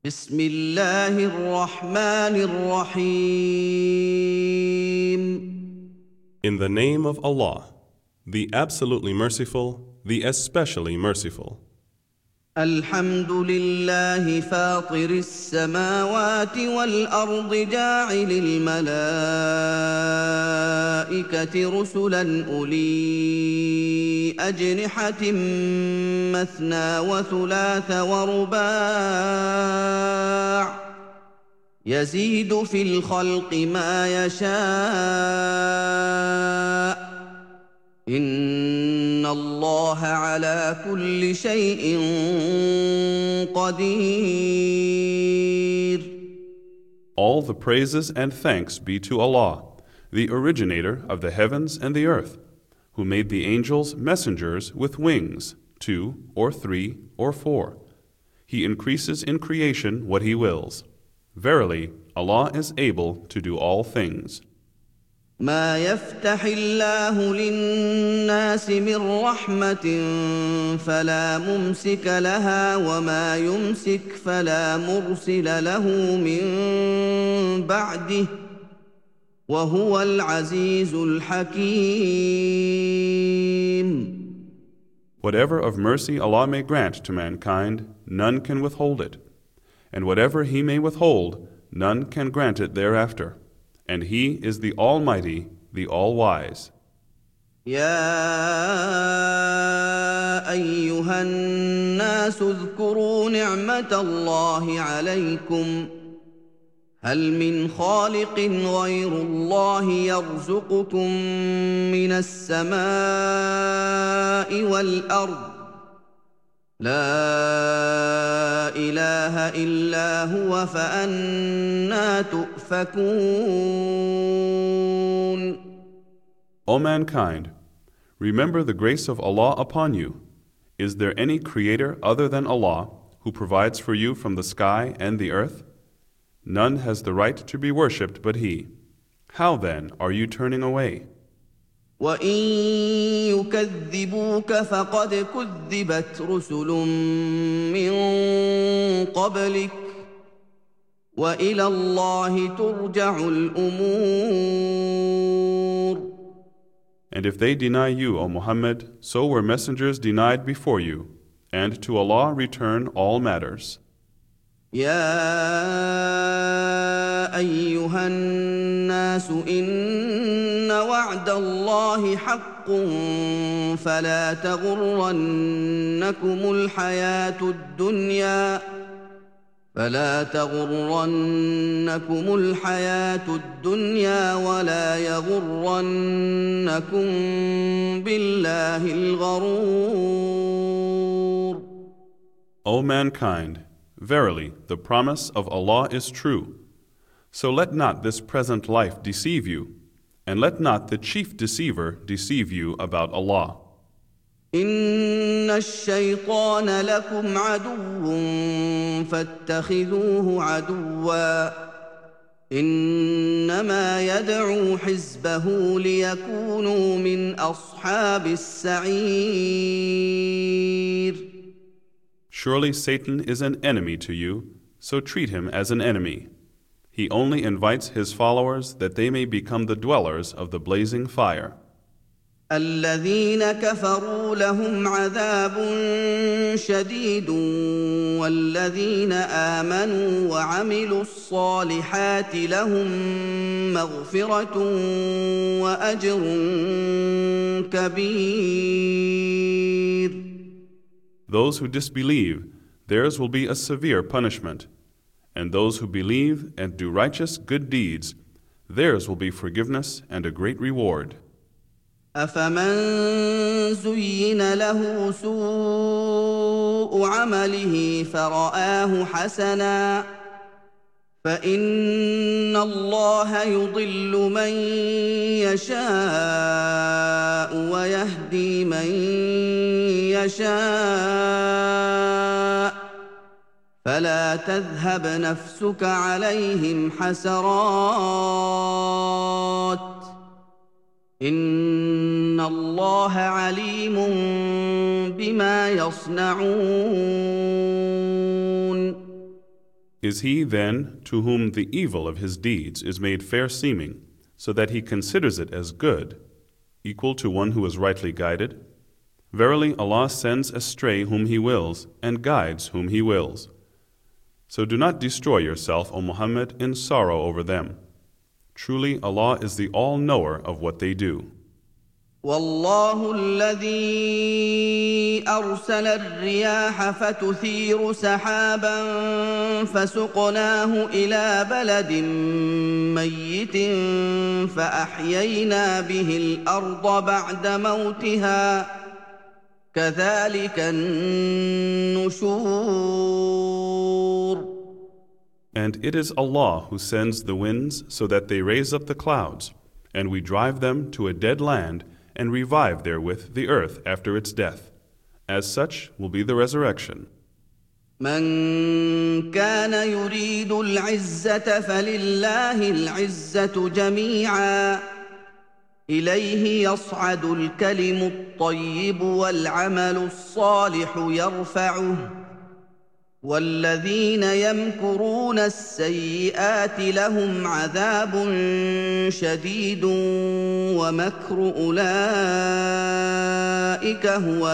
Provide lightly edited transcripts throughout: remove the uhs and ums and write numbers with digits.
بسم الله الرحمن الرحيم. In the name of Allah, the absolutely merciful, the especially merciful. الحمد لله فاطر السماوات والأرض جاعل الملائكة رسلا أولي أجنحة مثنى وثلاث ورباع يزيد في الخلق ما يشاء إن الله على كل شيء قدير. All the praises and thanks be to Allah, the originator of the heavens and the earth, who made the angels messengers with wings, 2 or 3 or 4. He increases in creation what He wills. Verily, Allah is able to do all things. ما يفتح الله للناس من رحمة فلا ممسك لها وما يمسك فلا مرسل له من بعده وهو العزيز الحكيم. Whatever of mercy Allah may grant to mankind, none can withhold it. And whatever He may withhold, none can grant it thereafter. And He is the Almighty, the All-Wise. يا أيها الناس اذكروا نعمة الله عليكم هل من خالق غير الله يرزقكم من السماء والأرض لا إله إلا هو فأنى تؤفكون. O mankind, remember the grace of Allah upon you. Is there any creator other than Allah who provides for you from the sky and the earth? None has the right to be worshipped but He. How then are you turning away? وَإِن يُكَذِّبُوكَ فَقَدْ كُذِّبَتْ رُسُلٌ مِّن قَبْلِكَ وَإِلَى اللَّهِ تُرْجَعُ الْأُمُورُ. And if they deny you, O Muhammad, so were messengers denied before you, and to Allah return all matters. يا أيها الناس إن وعد الله حق فلا تغرنكم الحياة الدنيا ولا يغرنكم بالله الغرور. O mankind, verily, the promise of Allah is true. So let not this present life deceive you, and let not the chief deceiver deceive you about Allah. إن الشيطان لكم عدو فاتخذوه عدوا إنما يدعو حزبه ليكونوا من أصحاب السعير. Surely Satan is an enemy to you, so treat him as an enemy. He only invites his followers that they may become the dwellers of the blazing fire. الذين كفروا لهم عذاب شديد والذين آمنوا وعملوا الصالحات لهم مغفرة وأجر كبير. Those who disbelieve, theirs will be a severe punishment. And those who believe and do righteous good deeds, theirs will be forgiveness and a great reward. أفمن زين له سوء عمله فرآه حسنا فإن الله يضل من يشاء ويهدي من يشاء فلا تذهب نفسك عليهم حسرات إن الله عليم بما يصنعون. Is he then to whom the evil of his deeds is made fair seeming, so that he considers it as good, equal to one who is rightly guided? Verily Allah sends astray whom He wills, and guides whom He wills. So do not destroy yourself, O Muhammad, in sorrow over them. Truly Allah is the all-knower of what they do. والله الذي أرسل الرياح فتثير سحابا فسقناه إلى بلد ميت فأحيينا به الأرض بعد موتها كذلك النشور. And it is Allah who sends the winds so that they raise up the clouds, and we drive them to a dead land and revive therewith the earth after its death. As such will be the resurrection. من كان يريد العزة فلله العزة جميعا إليه يصعد الكلم الطيب والعمل الصالح يرفعه والذين يمكرون السيئات لهم عذاب شديد ومكر أولئك هو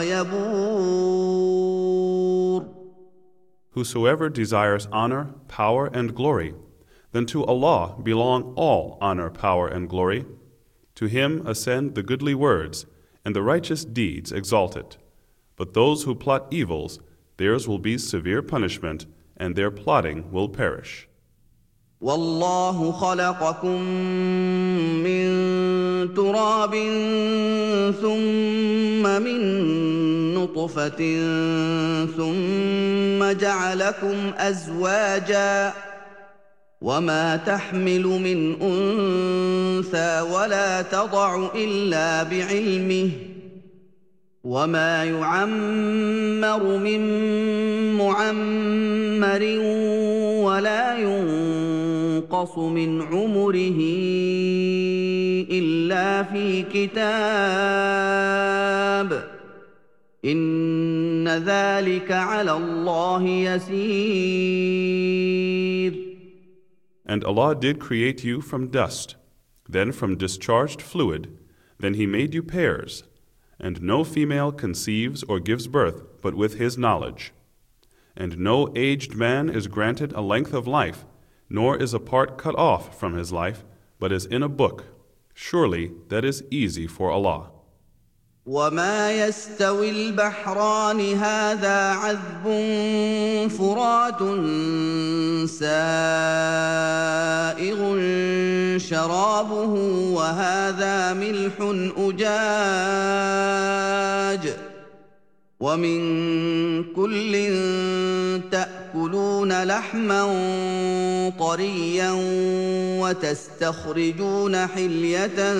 يبور. Whosoever desires honor, power, and glory, then to Allah belong all honor, power, and glory. To Him ascend the goodly words, and the righteous deeds exalted. But those who plot evils, theirs will be severe punishment, and their plotting will perish. والله خلقكم من تراب ثم من نطفة ثم جعلكم أزواجا وما تحمل من أنثى ولا تضع إلا بعلمه وما يعمر من معمر ولا ينقص من عمره إلا في كتاب إن ذلك على الله يسير. And Allah did create you from dust, then from discharged fluid, then He made you pairs, and no female conceives or gives birth but with His knowledge. And no aged man is granted a length of life, nor is a part cut off from his life, but is in a book. Surely that is easy for Allah. وما يستوي البحران هذا عذب فرات سائغ شرابه وهذا ملح أجاج ومن كل تأكلون لحما طريا وتستخرجون حلية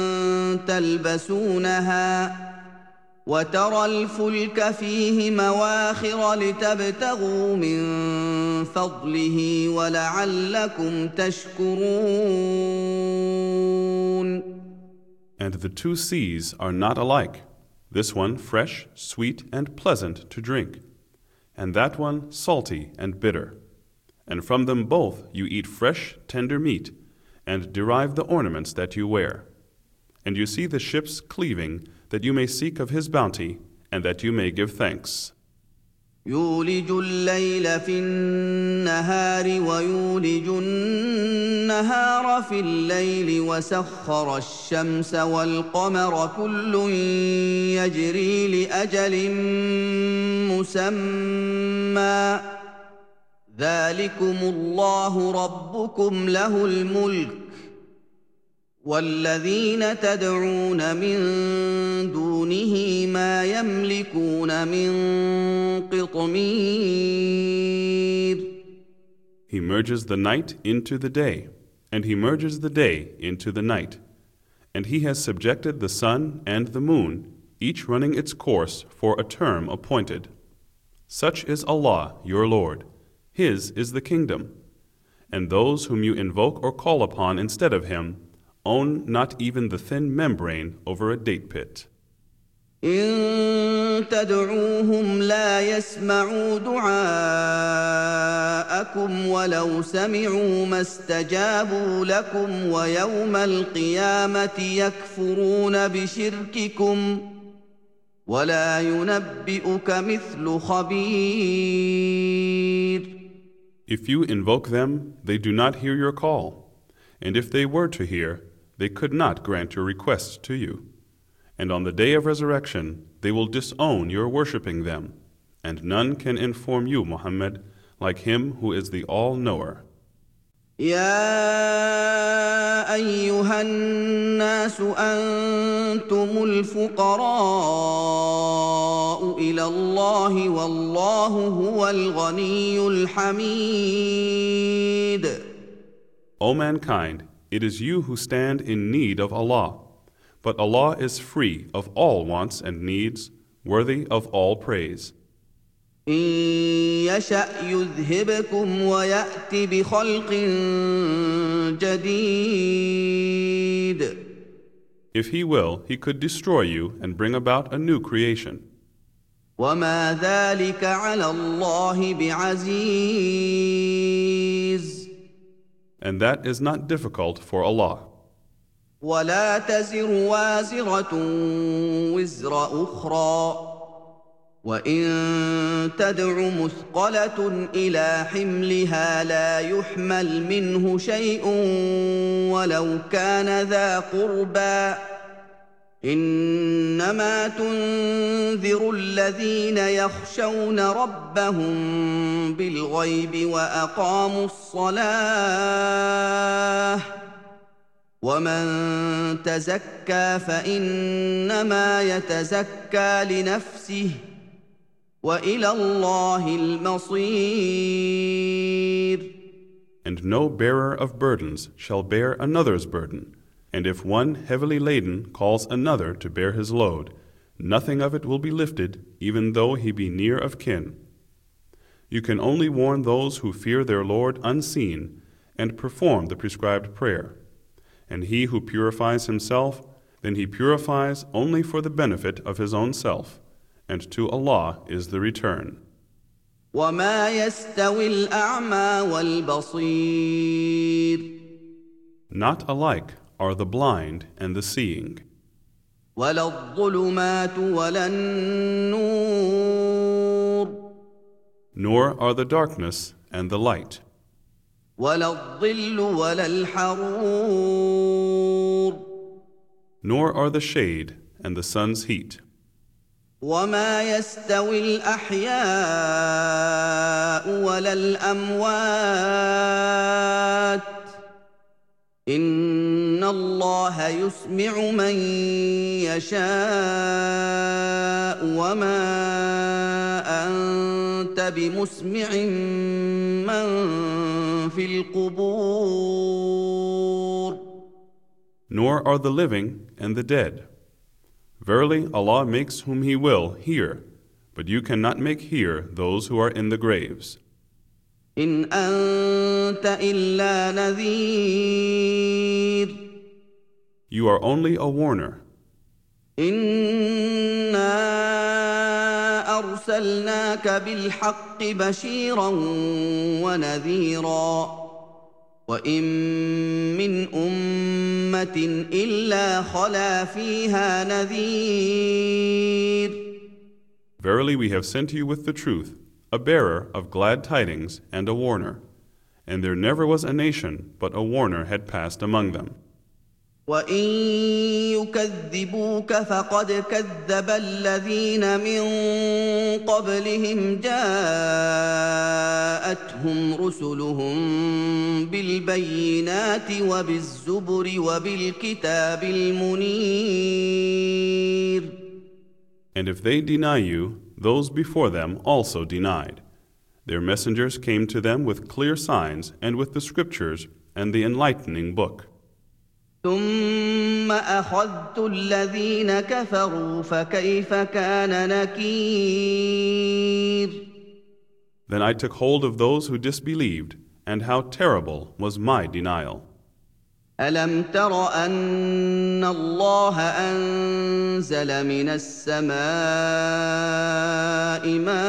تلبسونها وترى الفلك فيه مواخر لتبتغوا من فضله ولعلكم تشكرون. And the two seas are not alike. This one fresh, sweet, and pleasant to drink, and that one salty and bitter. And from them both you eat fresh, tender meat, and derive the ornaments that you wear. And you see the ships cleaving, that you may seek of His bounty, and that you may give thanks. يولج الليل في النهار ويولج النهار في الليل وسخر الشمس والقمر كل يجري لأجل مسمى ذلكم الله ربكم له الملك والذين تدعون من دونه ما يملكون من قطمير. He merges the night into the day, and He merges the day into the night. And He has subjected the sun and the moon, each running its course for a term appointed. Such is Allah, your Lord. His is the kingdom. And those whom you invoke or call upon instead of Him own not even the thin membrane over a date pit. إن تدعوهم لا يسمعوا دعاءكم ولو سمعوا ما استجابوا لكم ويوم القيامة يكفرون بشرككم ولا ينبئك مثل خبير. If you invoke them, they do not hear your call, and if they were to hear, they could not grant your request to you. And on the day of resurrection, they will disown your worshipping them, and none can inform you, Muhammad, like him who is the all-knower. يا أيها الناس أنتم الفقراء إلى الله والله هو الغني الحميد. O mankind, it is you who stand in need of Allah, but Allah is free of all wants and needs, worthy of all praise. إن يشأ يذهبكم ويأت بخلق جديد. If He will, He could destroy you and bring about a new creation. وما ذلك على الله بعزيز. And that is not difficult for Allah. ولا تزر وازرة وزر أخرى وإن تدع مثقلة إلى حملها لا يحمل منه شيء ولو كان ذا قربى إنما تنذر الذين يخشون ربهم بالغيب وأقاموا الصلاة ومن تزكى فإنما يتزكى لنفسه وإلى الله المصير. And no bearer of burdens shall bear another's burden, and if one heavily laden calls another to bear his load, nothing of it will be lifted, even though he be near of kin. You can only warn those who fear their Lord unseen and perform the prescribed prayer. And he who purifies himself, then he purifies only for the benefit of his own self, and to Allah is the return. وما يستوي الأعمى والبصير. Not alike are the blind and the seeing. ولا الظلمات ولا النور. Nor are the darkness and the light. ولا الظل ولا الحرور. Nor are the shade and the sun's heat. وما يستوي الأحياء ولا الأموات إن الله يسمع من يشاء وما أنت بمسمع من في القبور. Nor are the living and the dead. Verily, Allah makes whom He will hear, but you cannot make hear those who are in the graves. إن أنت إلا نذير. You are only a warner. إنا أرسلناك بالحق بشيرا ونذيرا وإن من أمة إلا خلا فيها نذير. Verily, we have sent you with the truth, a bearer of glad tidings and a warner. And there never was a nation, but a warner had passed among them. وإن يكذبوك فقد كذب الذين من قبلهم جاءتهم رسلهم بالبينات وبالزبر وبالكتاب المنير. And if they deny you, those before them also denied. Their messengers came to them with clear signs and with the scriptures and the enlightening book. ثم أخذت الذين كفروا فكيف كان نكير. Then I took hold of those who disbelieved, and how terrible was my denial. ألم تر أن الله أنزل من السماء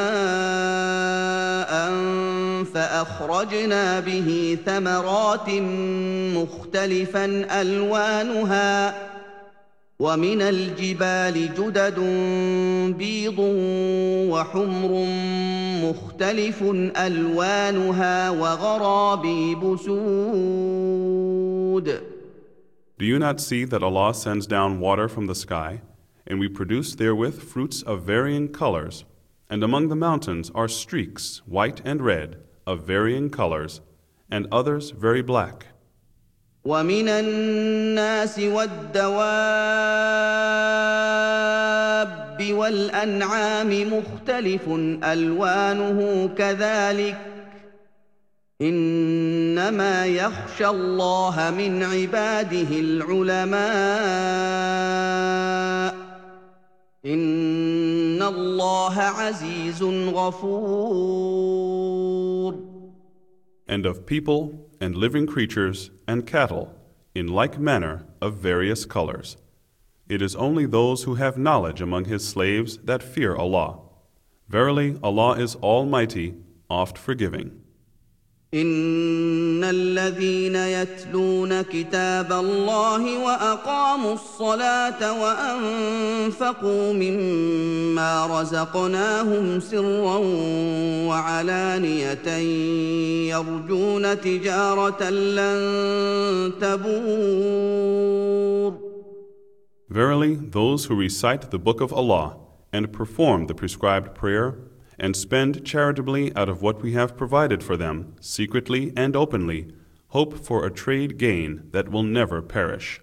ماء فأخرجنا به ثمرات مختلفا ألوانها ومن الجبال جدد بيض وحمر مختلف ألوانها وغرابيب سود. Do you not see that Allah sends down water from the sky, and we produce therewith fruits of varying colors, and among the mountains are streaks, white and red, of varying colors, and others very black. ومن الناس والدواب والأنعام مختلف ألوانه كذلك إنما يخشى الله من عباده العلماء إن الله عزيز غفور. And of people and living creatures and cattle in like manner of various colors. It is only those who have knowledge among His slaves that fear Allah. Verily, Allah is Almighty, oft forgiving. إن الذين يتلون كتاب الله وأقاموا الصلاة وأنفقوا مما رزقناهم سرا وعلانية يرجون تجارة لن تبور. Verily, those who recite the book of Allah and perform the prescribed prayer and spend charitably out of what we have provided for them, secretly and openly, hope for a trade gain that will never perish.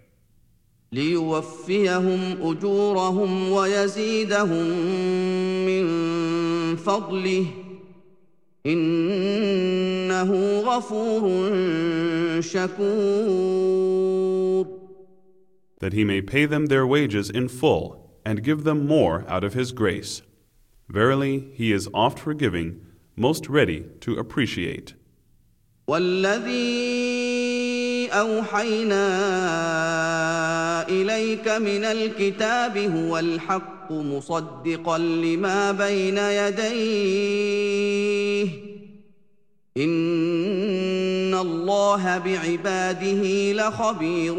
ليوفيهم أجورهم ويزيدهم من فضله إنه غفور شكور. That He may pay them their wages in full and give them more out of His grace. Verily, He is oft forgiving, most ready to appreciate. والذي أوحينا إليك من الكتاب هو الحق مصدقا لما بين يديه إن الله بعباده لخبير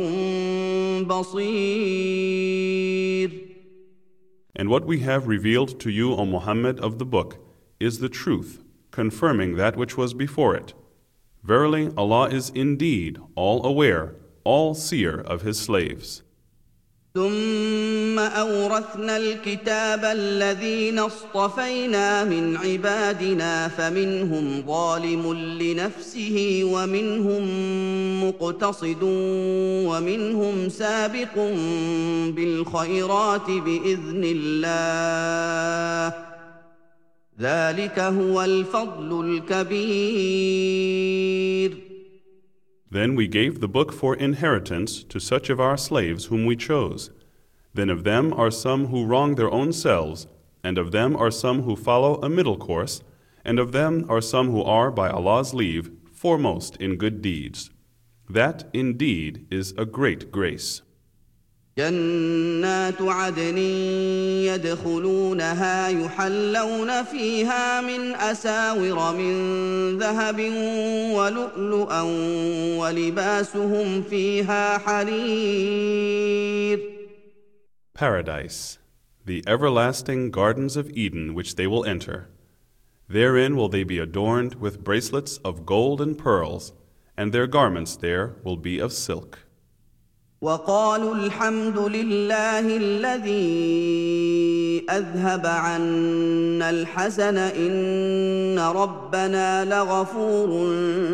بصير. And what we have revealed to you, O Muhammad, of the book, is the truth, confirming that which was before it. Verily, Allah is indeed all aware, all seer of His slaves. ثم أورثنا الكتاب الذين اصطفينا من عبادنا فمنهم ظالم لنفسه ومنهم مقتصد ومنهم سابق بالخيرات بإذن الله ذلك هو الفضل الكبير. Then we gave the book for inheritance to such of our slaves whom we chose. Then of them are some who wrong their own selves, and of them are some who follow a middle course, and of them are some who are, by Allah's leave, foremost in good deeds. That, indeed, is a great grace. جنات عدن يدخلونها يحلون فيها من أساور من ذهب ولؤلؤا ولباسهم فيها حرير. Paradise, the everlasting gardens of Eden which they will enter. Therein will they be adorned with bracelets of gold and pearls, and their garments there will be of silk. وقالوا الحمد لله الذي أذهب عنا الحزن إن ربنا لغفور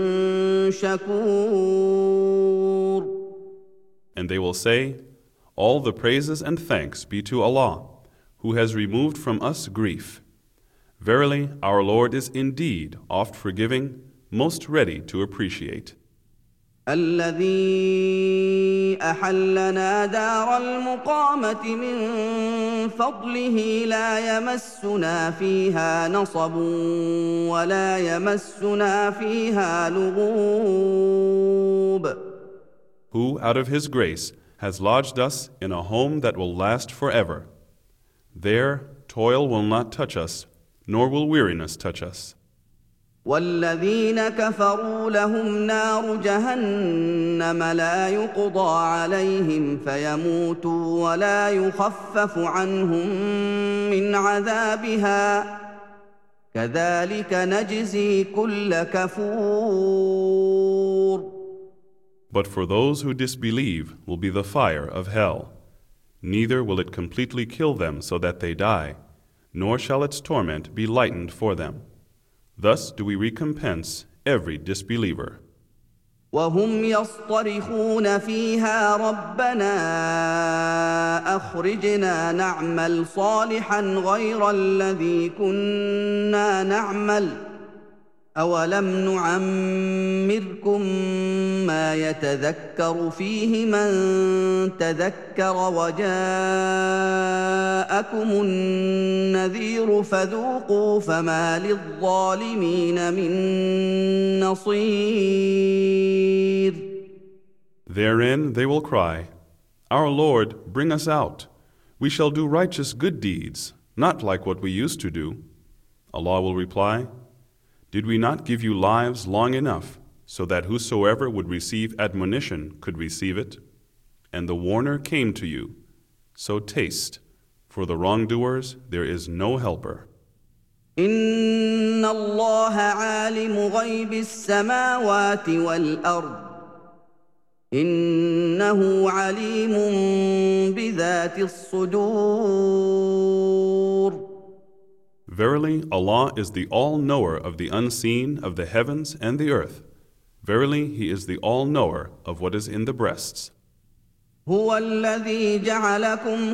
شكور. And they will say, all the praises and thanks be to Allah, who has removed from us grief. Verily, our Lord is indeed oft forgiving, most ready to appreciate. الذي أحلنا دار المقامة من فضله لا يمسنا فيها نصب ولا يمسنا فيها لغوب. who out of His grace has lodged us in a home that will last forever. There toil will not touch us, nor will weariness touch us. والذين كفروا لهم نار جهنم لا يقضى عليهم فيموتوا ولا يخفف عنهم من عذابها كذلك نجزي كل كفور. But for those who disbelieve will be the fire of hell. Neither will it completely kill them so that they die, nor shall its torment be lightened for them. Thus do we recompense every disbeliever. وهم يصطرخون فيها ربنا أخرجنا نعمل صالحا غير الذي كنا نعمل أولم نعمركم ما يتذكر فيه من تذكر وجاءكم النذير فذوقوا فما للظالمين من نصير. Therein they will cry, Our Lord, bring us out. We shall do righteous good deeds, not like what we used to do. Allah will reply, Did we not give you lives long enough, so that whosoever would receive admonition could receive it? And the warner came to you. So taste, for the wrongdoers there is no helper. إن الله عالم غيب السماوات والأرض إنه عليم بذات الصدور. Verily, Allah is the all-knower of the unseen of the heavens and the earth. Verily, He is the all-knower of what is in the breasts. هو الذي جعلكم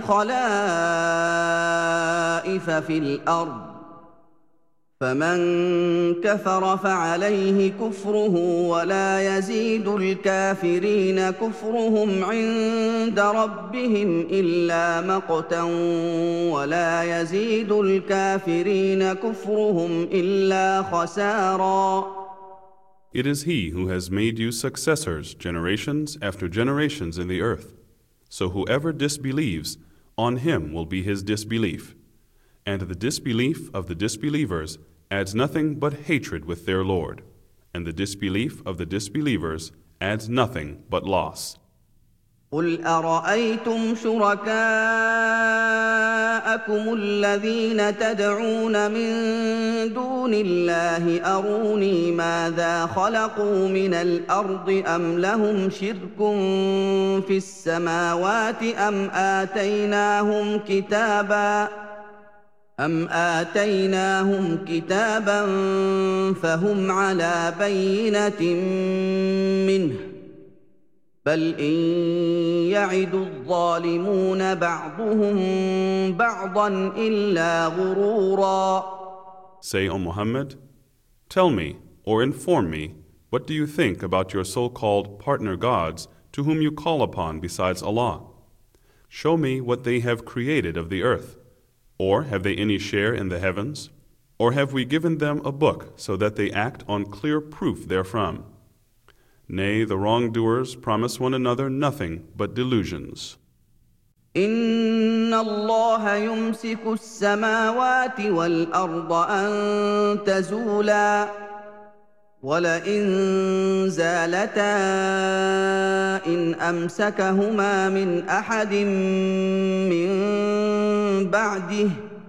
خلائف في الأرض فمن كفر فعليه كفره ولا يزيد الكافرين كفرهم عند ربهم إلا مقتا ولا يزيد الكافرين كفرهم إلا خسارا. It is He who has made you successors generations after generations in the earth. So whoever disbelieves, on him will be his disbelief. And the disbelief of the disbelievers adds nothing but hatred with their Lord, and the disbelief of the disbelievers adds nothing but loss. قل أرأيتم شركاءكم الذين تدعون من دون الله أروني ماذا خلقوا من الأرض أم لهم شرك في السماوات أم آتيناهم كتابا فهم على بينة منه بل إن يعد الظالمون بعضهم بعضا إلا غرورا. Say, O Muhammad, tell me or inform me, what do you think about your so-called partner gods to whom you call upon besides Allah? Show me what they have created of the earth. Or have they any share in the heavens? Or have we given them a book so that they act on clear proof therefrom? Nay, the wrongdoers promise one another nothing but delusions. إن الله يمسك السماوات والأرض أن تزولا ولئن زالتا إن أمسكهما من أحد من بعده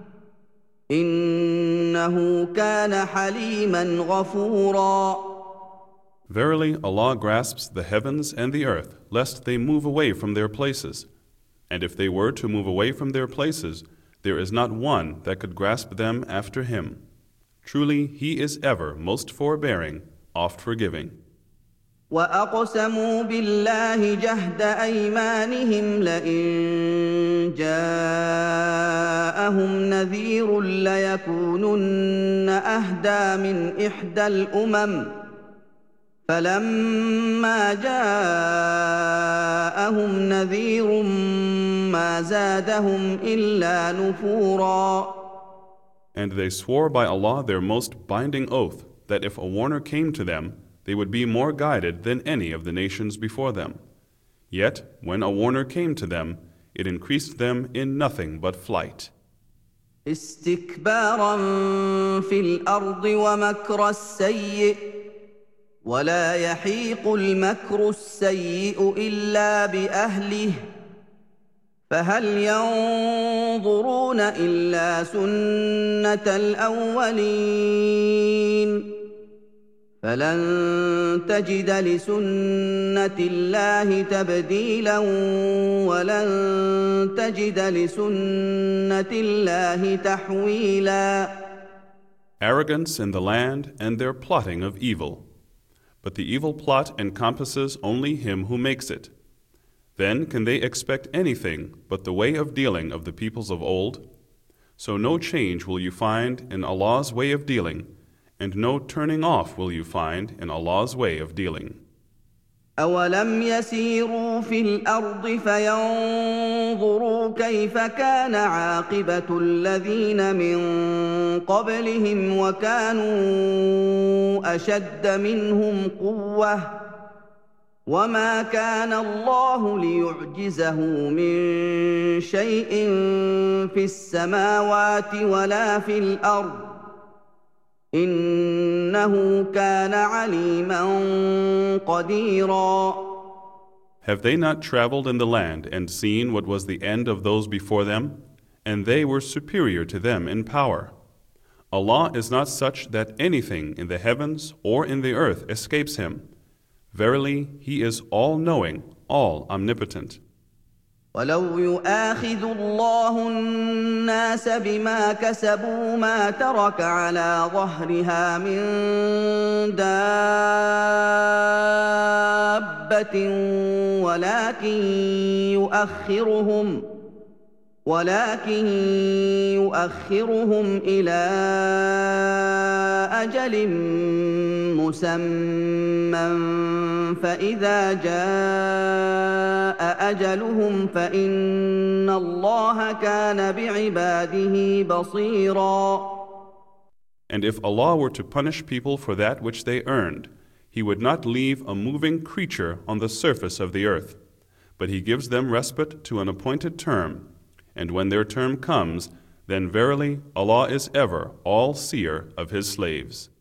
إنه كان حليما غفورا. Verily, Allah grasps the heavens and the earth, lest they move away from their places. And if they were to move away from their places, there is not one that could grasp them after Him. Truly, He is ever most forbearing, oft forgiving. وأقسموا بالله جهد أيمانهم لئن جاءهم نذير ليكونن أهدى من إحدى الأمم فلما جاءهم نذير ما زادهم إلا نفورا. And they swore by Allah their most binding oath that if a warner came to them, they would be more guided than any of the nations before them. Yet, when a warner came to them, it increased them in nothing but flight. استكبارا في الأرض ومكر السيئ ولا يحيق المكر السيئ إلا بأهله فهل ينظرون إلا سنة الأولين فلن تجد لسنة الله تبديلا ولن تجد لسنة الله تحويلا. Arrogance in the land and their plotting of evil. But the evil plot encompasses only him who makes it. Then can they expect anything but the way of dealing of the peoples of old? So no change will you find in Allah's way of dealing, and no turning off will you find in Allah's way of dealing. أولم يسيروا في الأرض فينظروا كيف كان عاقبة الذين من قبلهم وكانوا أشد منهم قوة وما كان الله ليعجزه من شيء في السماوات ولا في الأرض إنه كان عليما قديرا. Have they not traveled in the land and seen what was the end of those before them? And they were superior to them in power. Allah is not such that anything in the heavens or in the earth escapes Him. Verily, He is all-knowing, all-omnipotent. ولو يؤاخذ الله الناس بما كسبوا ما ترك على ظهرها من دابة ولكن يؤخرهم إلى أجل مسمى فإذا جاء أجلهم فإن الله كان بعباده بصيرا. And if Allah were to punish people for that which they earned, He would not leave a moving creature on the surface of the earth, but He gives them respite to an appointed term, and when their term comes, then verily Allah is ever all-seer of His slaves.